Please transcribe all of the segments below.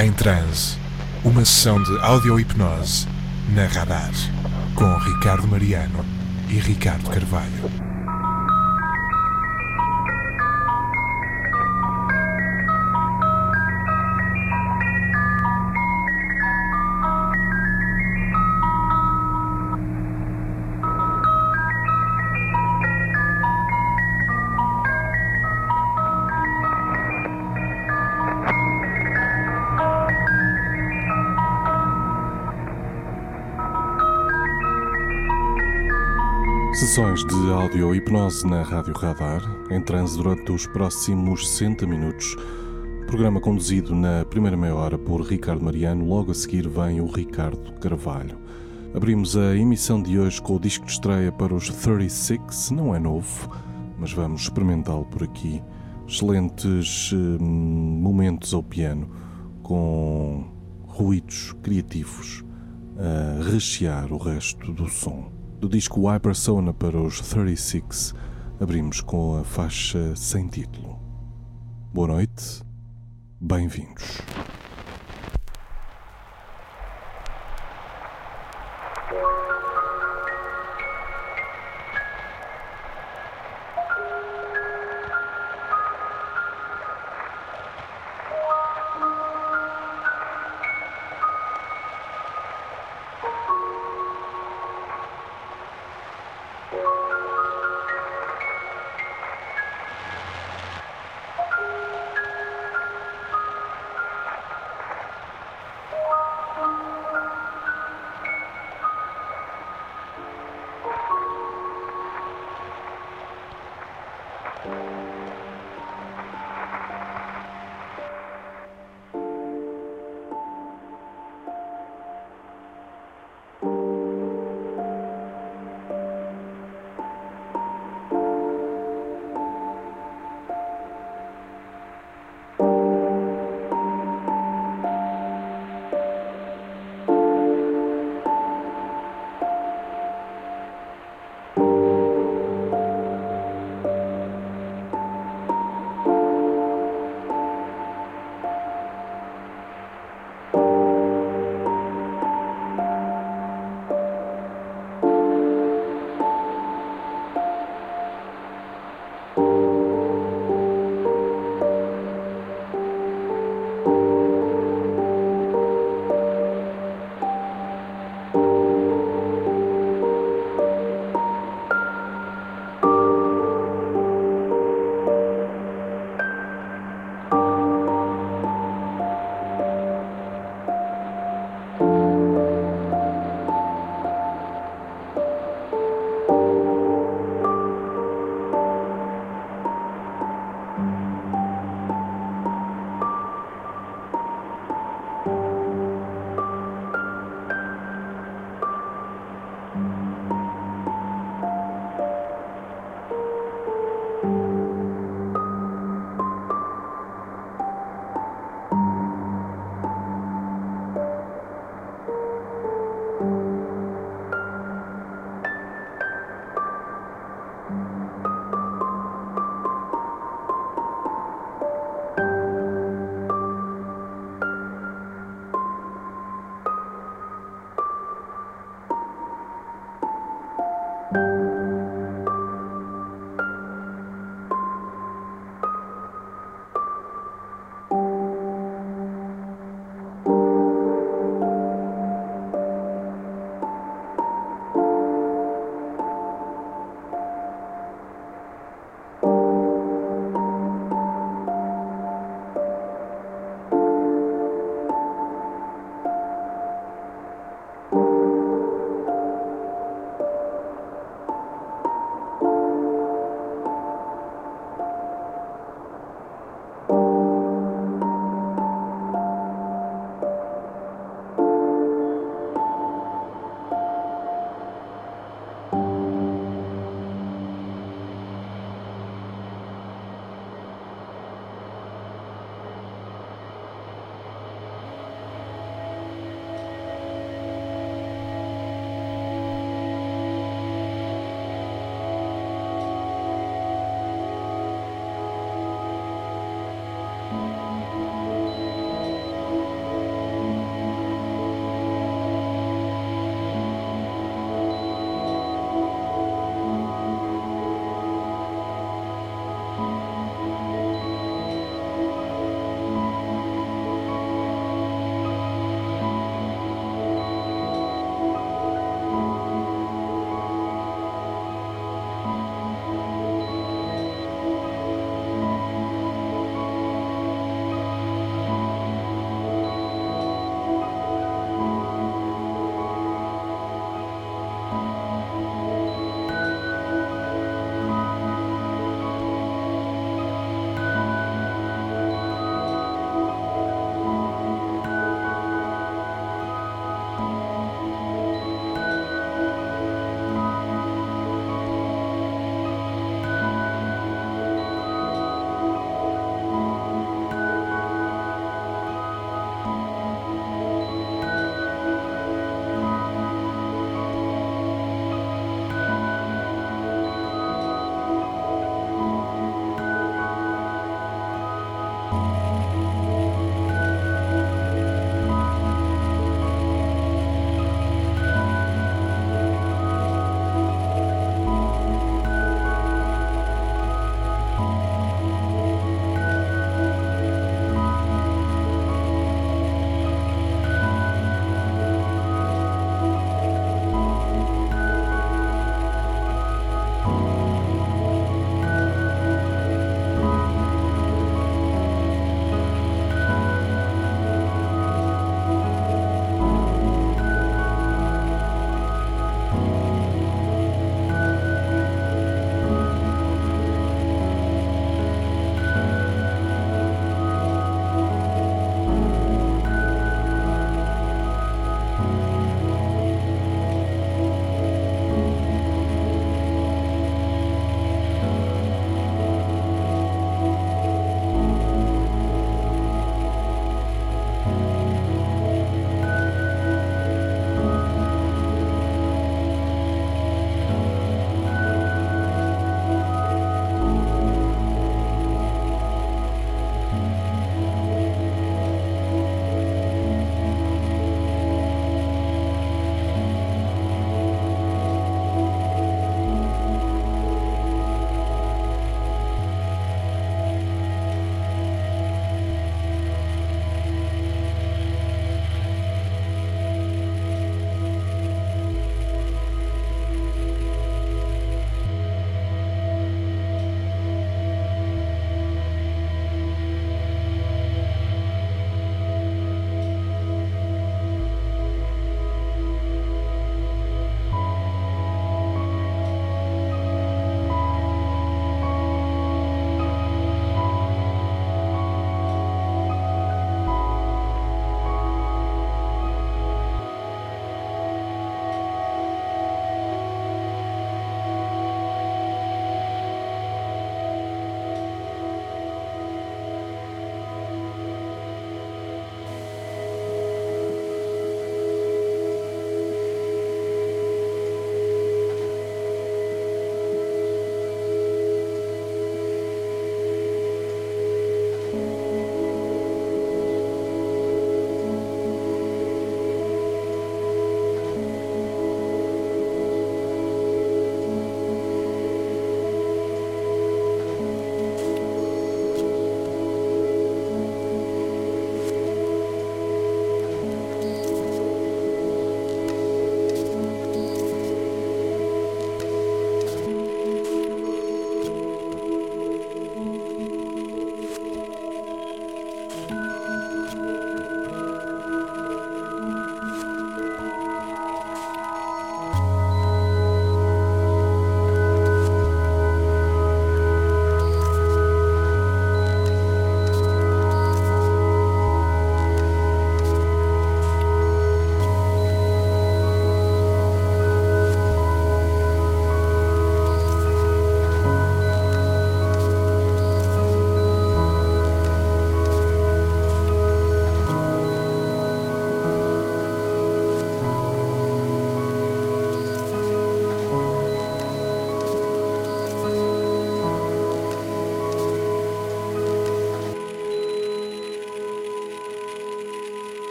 Em Transe, uma sessão de audio-hipnose na Radar, com Ricardo Mariano e Ricardo Carvalho. Sessões de audio-hipnose na Rádio Radar, em transe durante os próximos 60 minutos. Programa conduzido na primeira meia hora por Ricardo Mariano, logo a seguir vem o Ricardo Carvalho. Abrimos a emissão de hoje com o disco de estreia para os 36, não é novo, mas vamos experimentá-lo por aqui. Excelentes momentos ao piano, com ruídos criativos a rechear o resto do som. Do disco Y-Persona para os 36, abrimos com a faixa sem título. Boa noite, bem-vindos.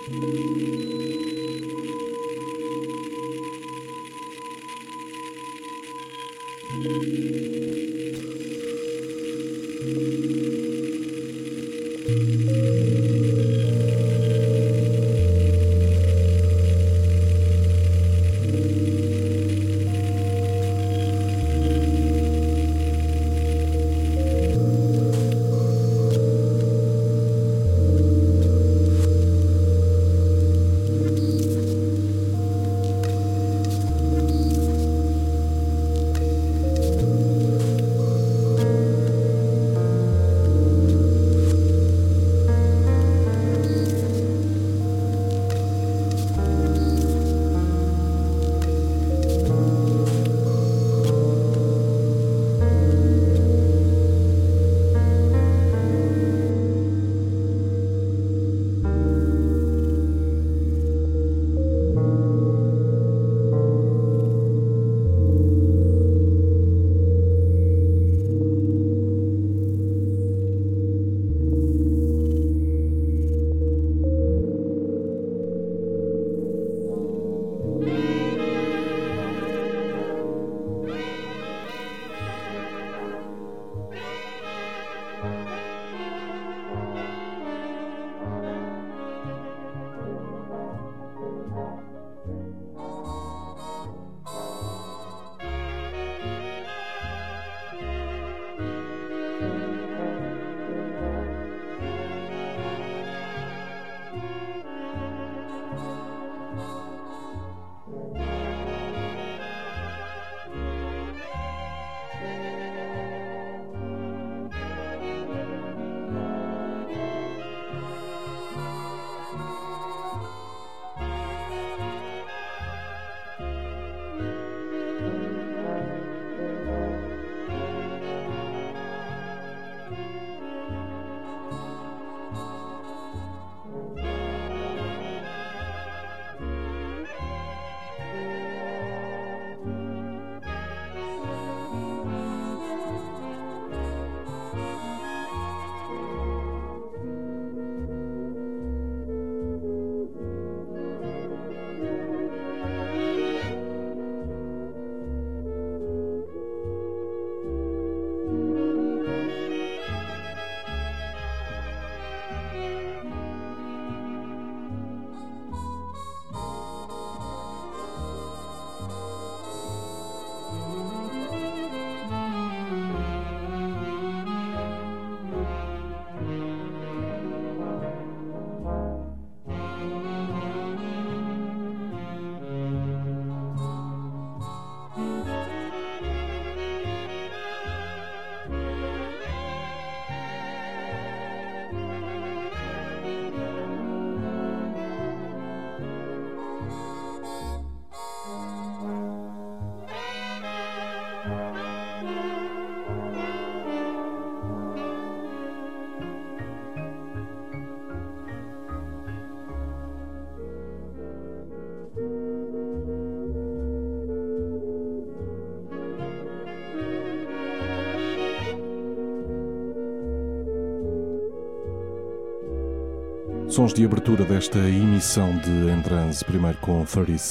Sons de abertura desta emissão de Entranse, primeiro com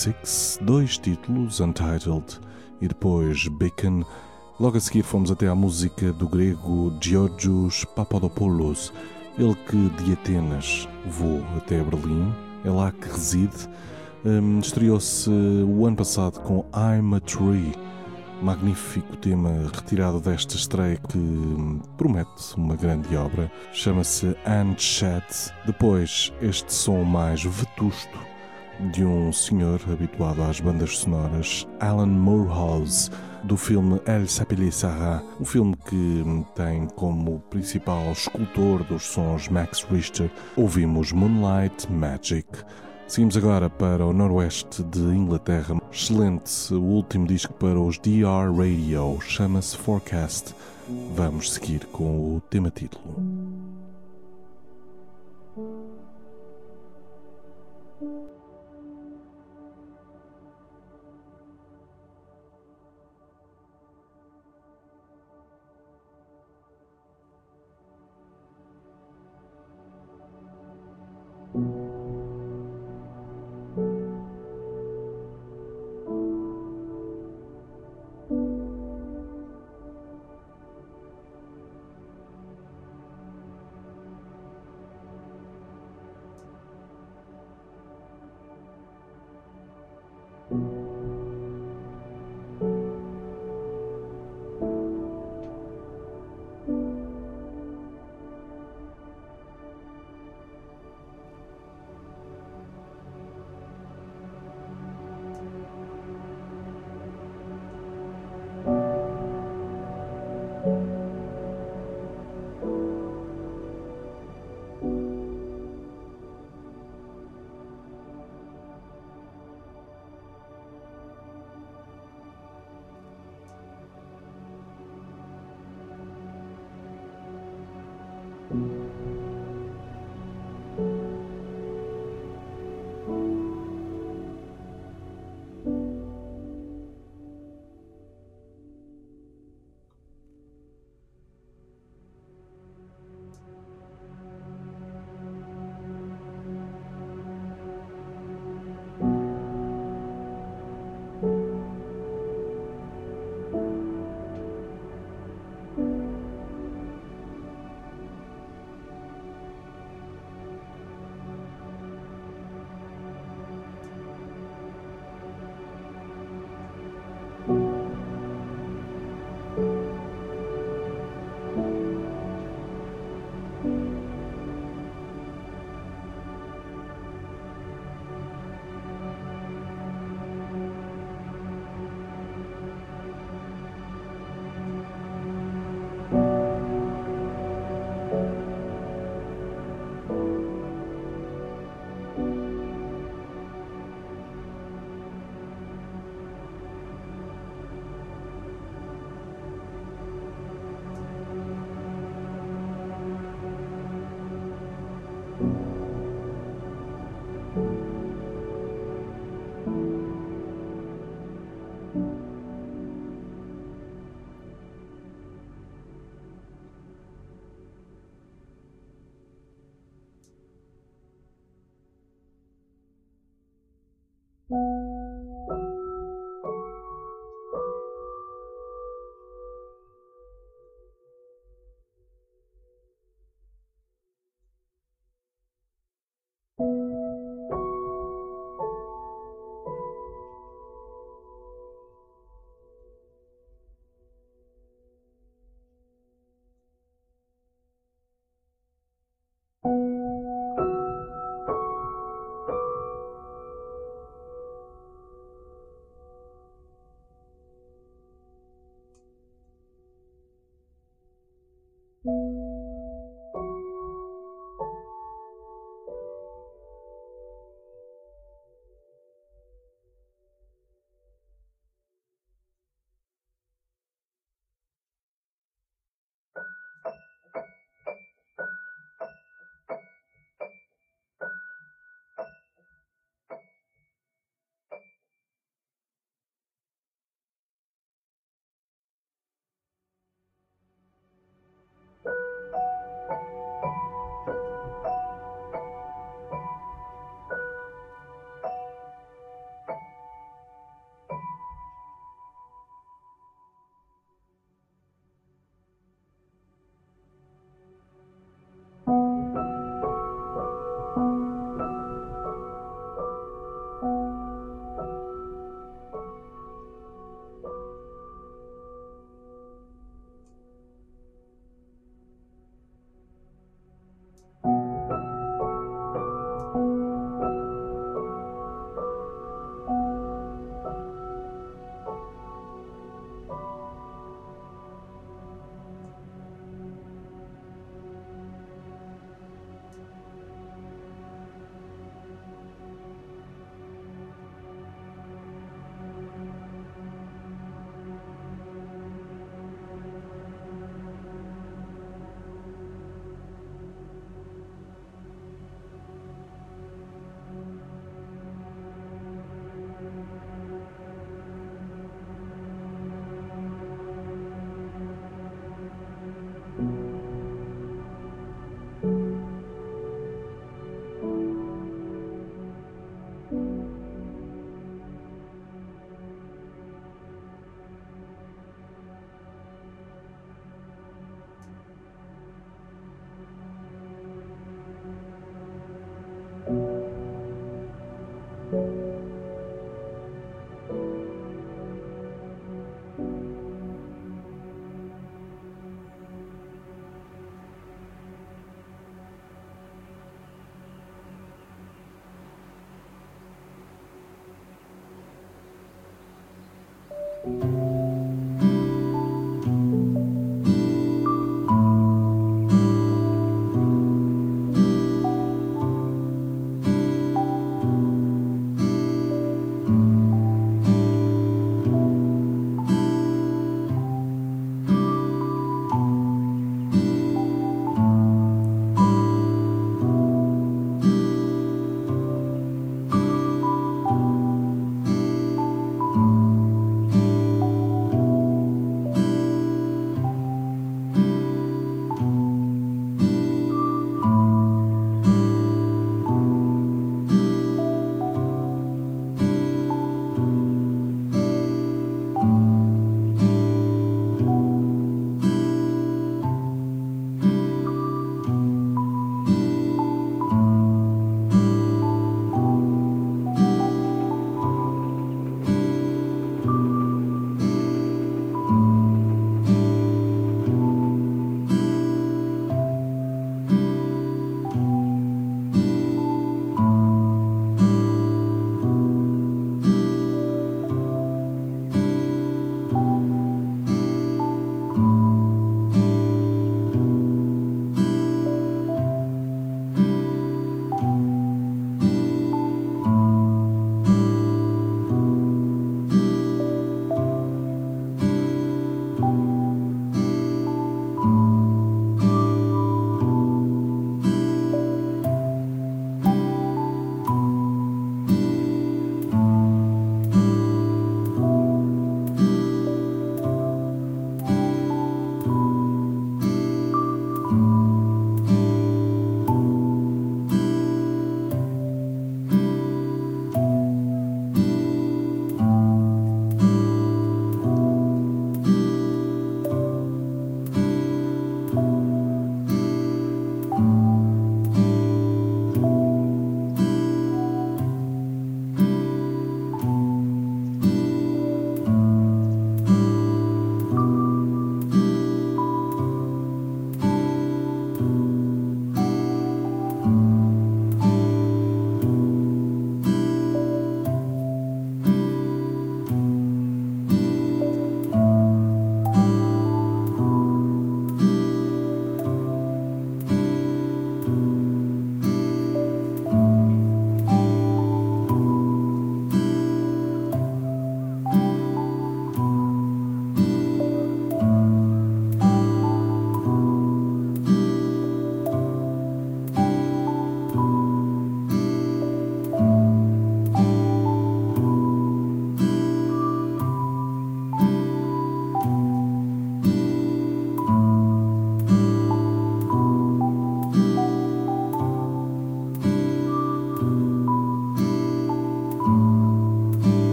36, dois títulos, Untitled e depois Beacon. Logo a seguir fomos até à música do grego Georgios Papadopoulos, ele que de Atenas voou até Berlim, é lá que reside. Estreou-se o ano passado com I'm a Tree, magnífico tema retirado desta estreia que promete uma grande obra, chama-se Unshed. Depois este som mais vetusto de um senhor habituado às bandas sonoras, Alan Moorhouse, do filme El Sapele Sarah, um filme que tem como principal escultor dos sons Max Richter. Ouvimos Moonlight Magic. Seguimos agora para o noroeste de Inglaterra. Excelente, o último disco para os DR Radio, chama-se Forecast. Vamos seguir com o tema título.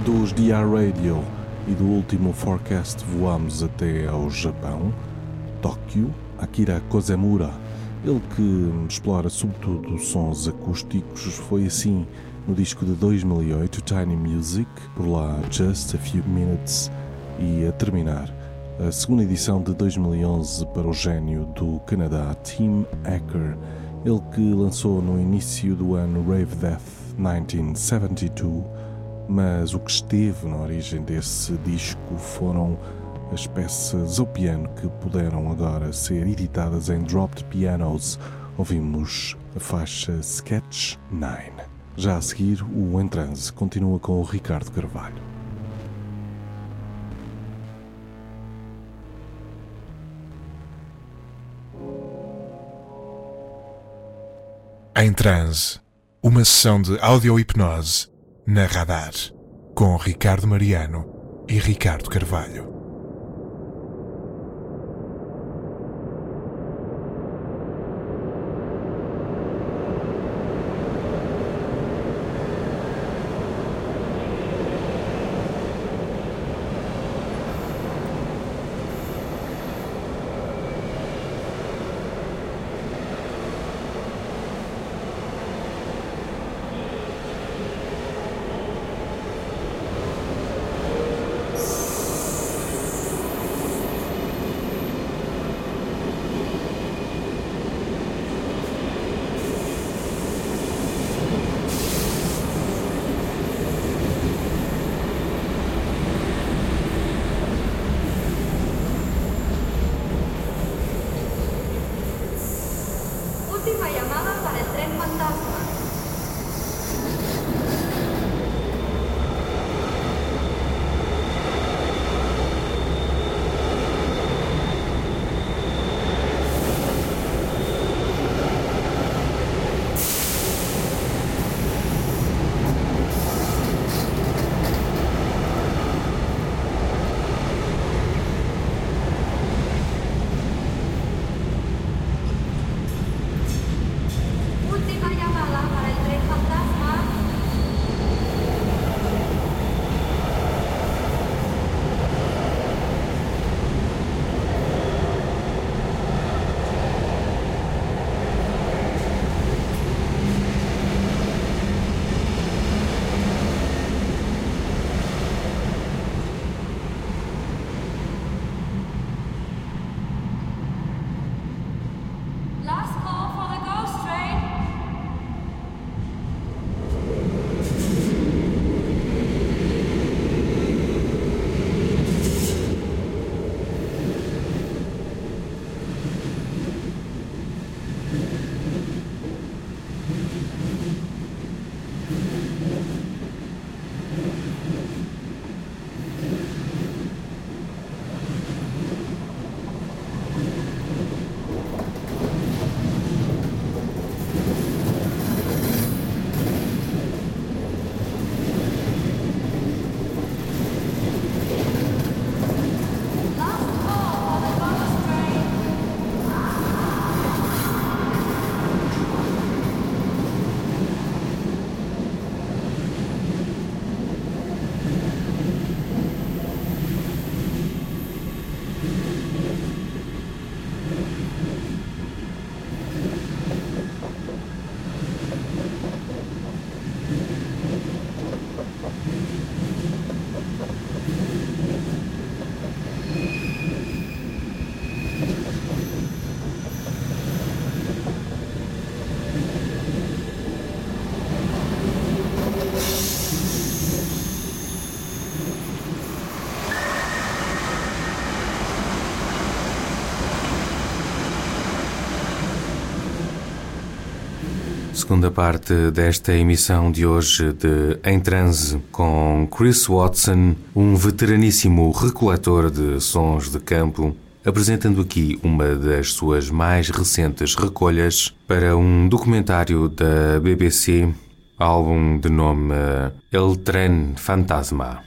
Dos DR Radio e do último Forecast voamos até ao Japão, Tóquio, Akira Kozemura, ele que explora sobretudo sons acústicos. Foi assim no disco de 2008, Tiny Music, por lá Just a Few Minutes, e a terminar a segunda edição de 2011 para o gênio do Canadá, Tim Acker, ele que lançou no início do ano Rave Death 1972, mas o que esteve na origem desse disco foram as peças ao piano que puderam agora ser editadas em Dropped Pianos. Ouvimos a faixa Sketch 9. Já a seguir, o Em Transe continua com o Ricardo Carvalho. Em Transe, uma sessão de audio-hipnose na Radar, com Ricardo Mariano e Ricardo Carvalho. Última llamada para el tren fantasma. Última llamada para el tren fantasma. Last call for the ghost train. Last call for the ghost train. Segunda parte desta emissão de hoje de Em Transe com Chris Watson, um veteraníssimo recoletor de sons de campo, apresentando aqui uma das suas mais recentes recolhas para um documentário da BBC, álbum de nome El Tren Fantasma.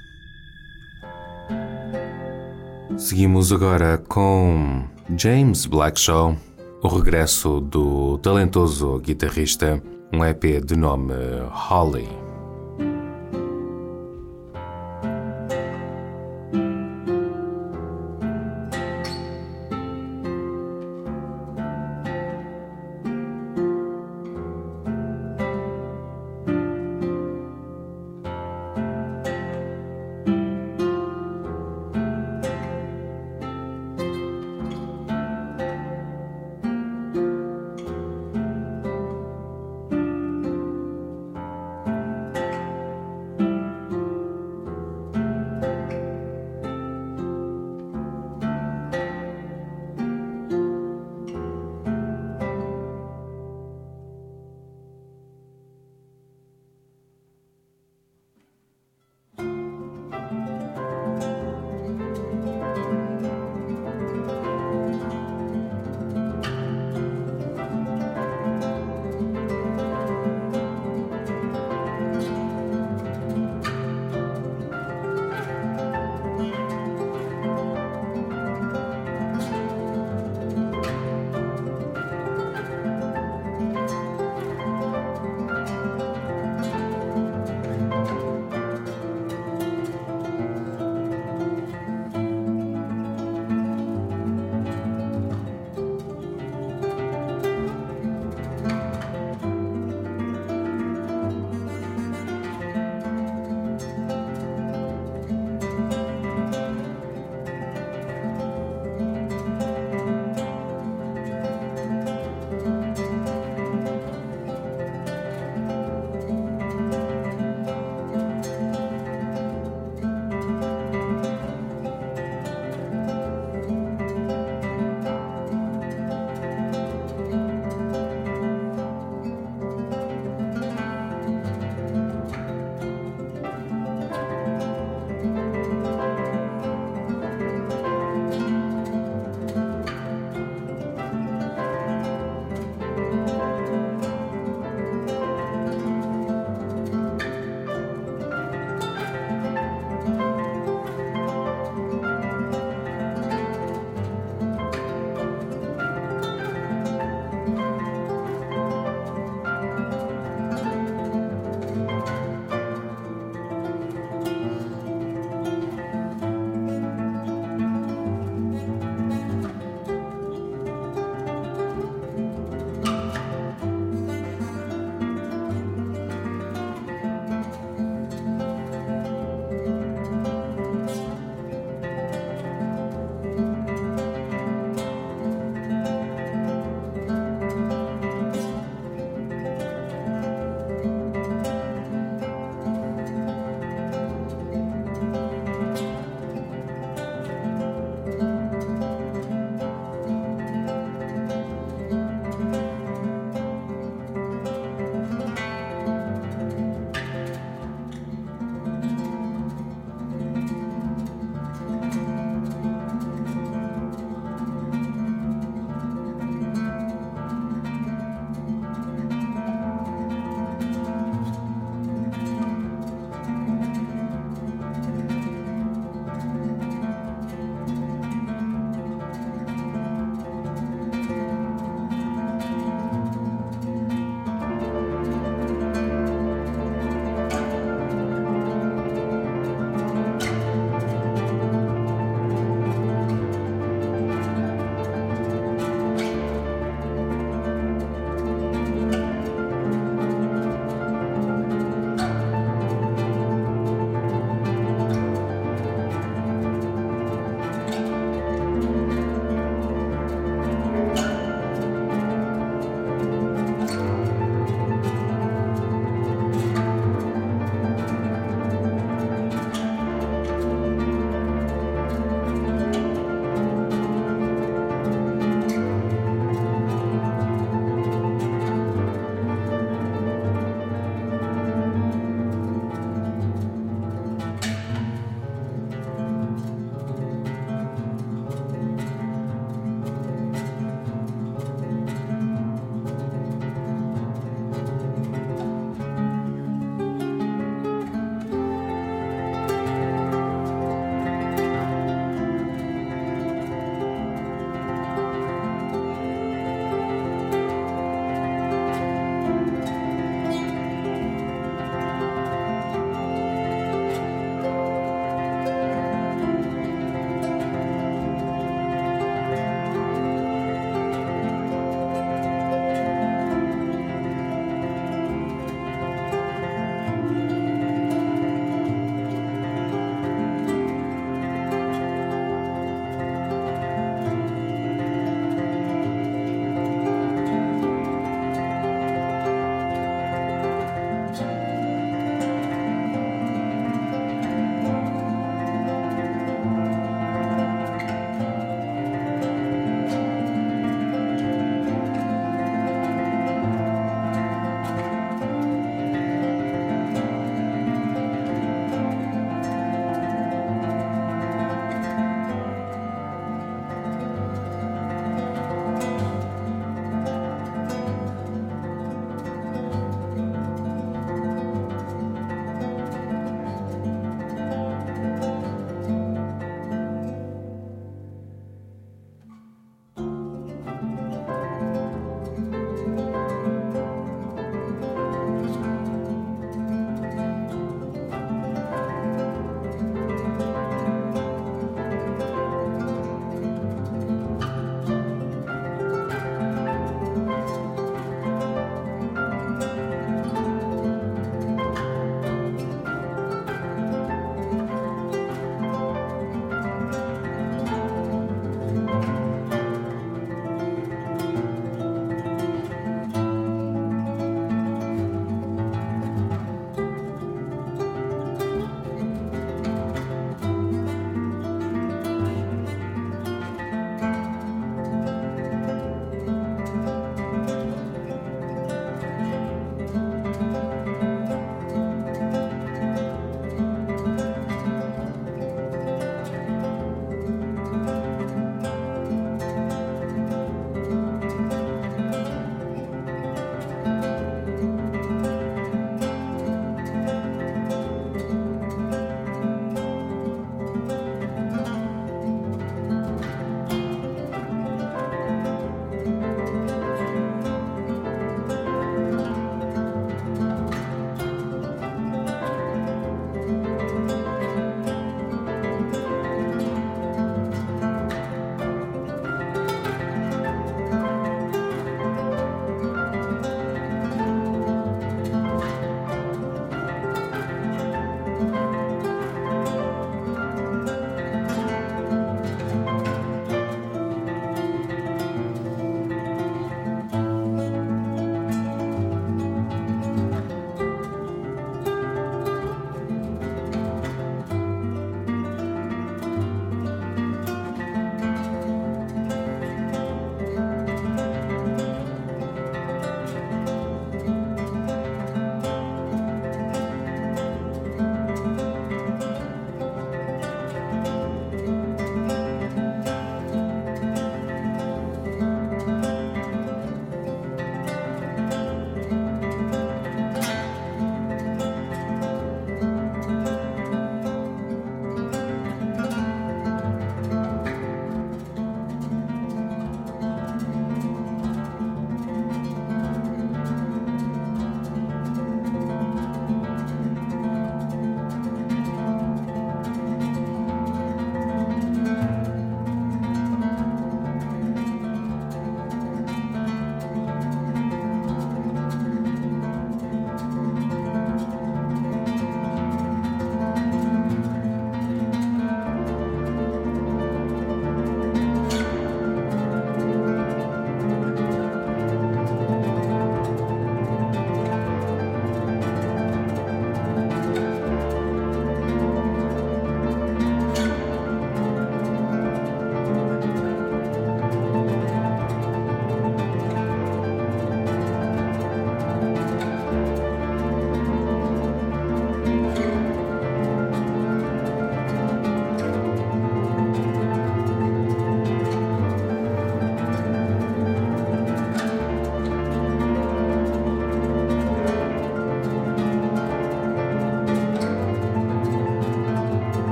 Seguimos agora com James Blackshaw, o regresso do talentoso guitarrista, um EP de nome Holly.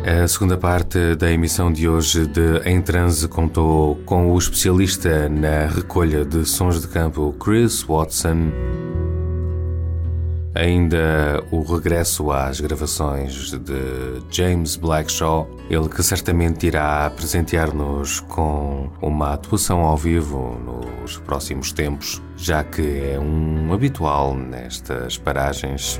A segunda parte da emissão de hoje de Em Transe contou com o especialista na recolha de sons de campo Chris Watson. Ainda o regresso às gravações de James Blackshaw, ele que certamente irá presentear-nos com uma atuação ao vivo nos próximos tempos, já que é um habitual nestas paragens.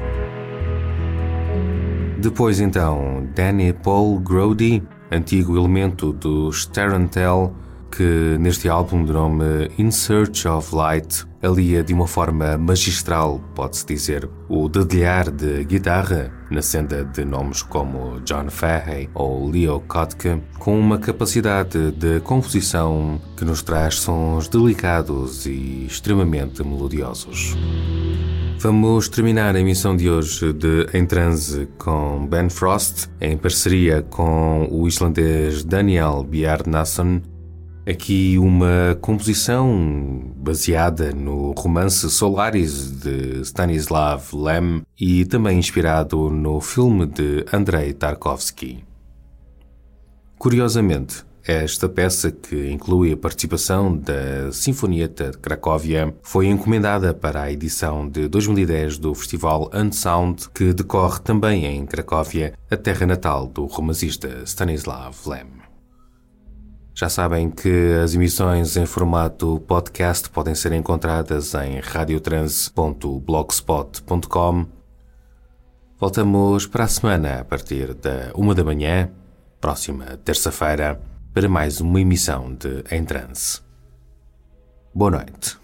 Depois então, Danny Paul Grody, antigo elemento dos Tarantel, que neste álbum de nome In Search of Light alia de uma forma magistral, pode-se dizer, o dedilhar de guitarra na senda de nomes como John Fahey ou Leo Kottke, com uma capacidade de composição que nos traz sons delicados e extremamente melodiosos. Vamos terminar a emissão de hoje de Em Transe com Ben Frost, em parceria com o islandês Daniel Bjarnason. Aqui uma composição baseada no romance Solaris de Stanislav Lem e também inspirado no filme de Andrei Tarkovsky. Curiosamente, esta peça, que inclui a participação da Sinfonietta de Cracóvia, foi encomendada para a edição de 2010 do Festival Unsound, que decorre também em Cracóvia, a terra natal do romancista Stanislav Lem. Já sabem que as emissões em formato podcast podem ser encontradas em radiotrans.blogspot.com. Voltamos para a semana a partir da 1 da manhã, próxima terça-feira, para mais uma emissão de Em Transe. Boa noite.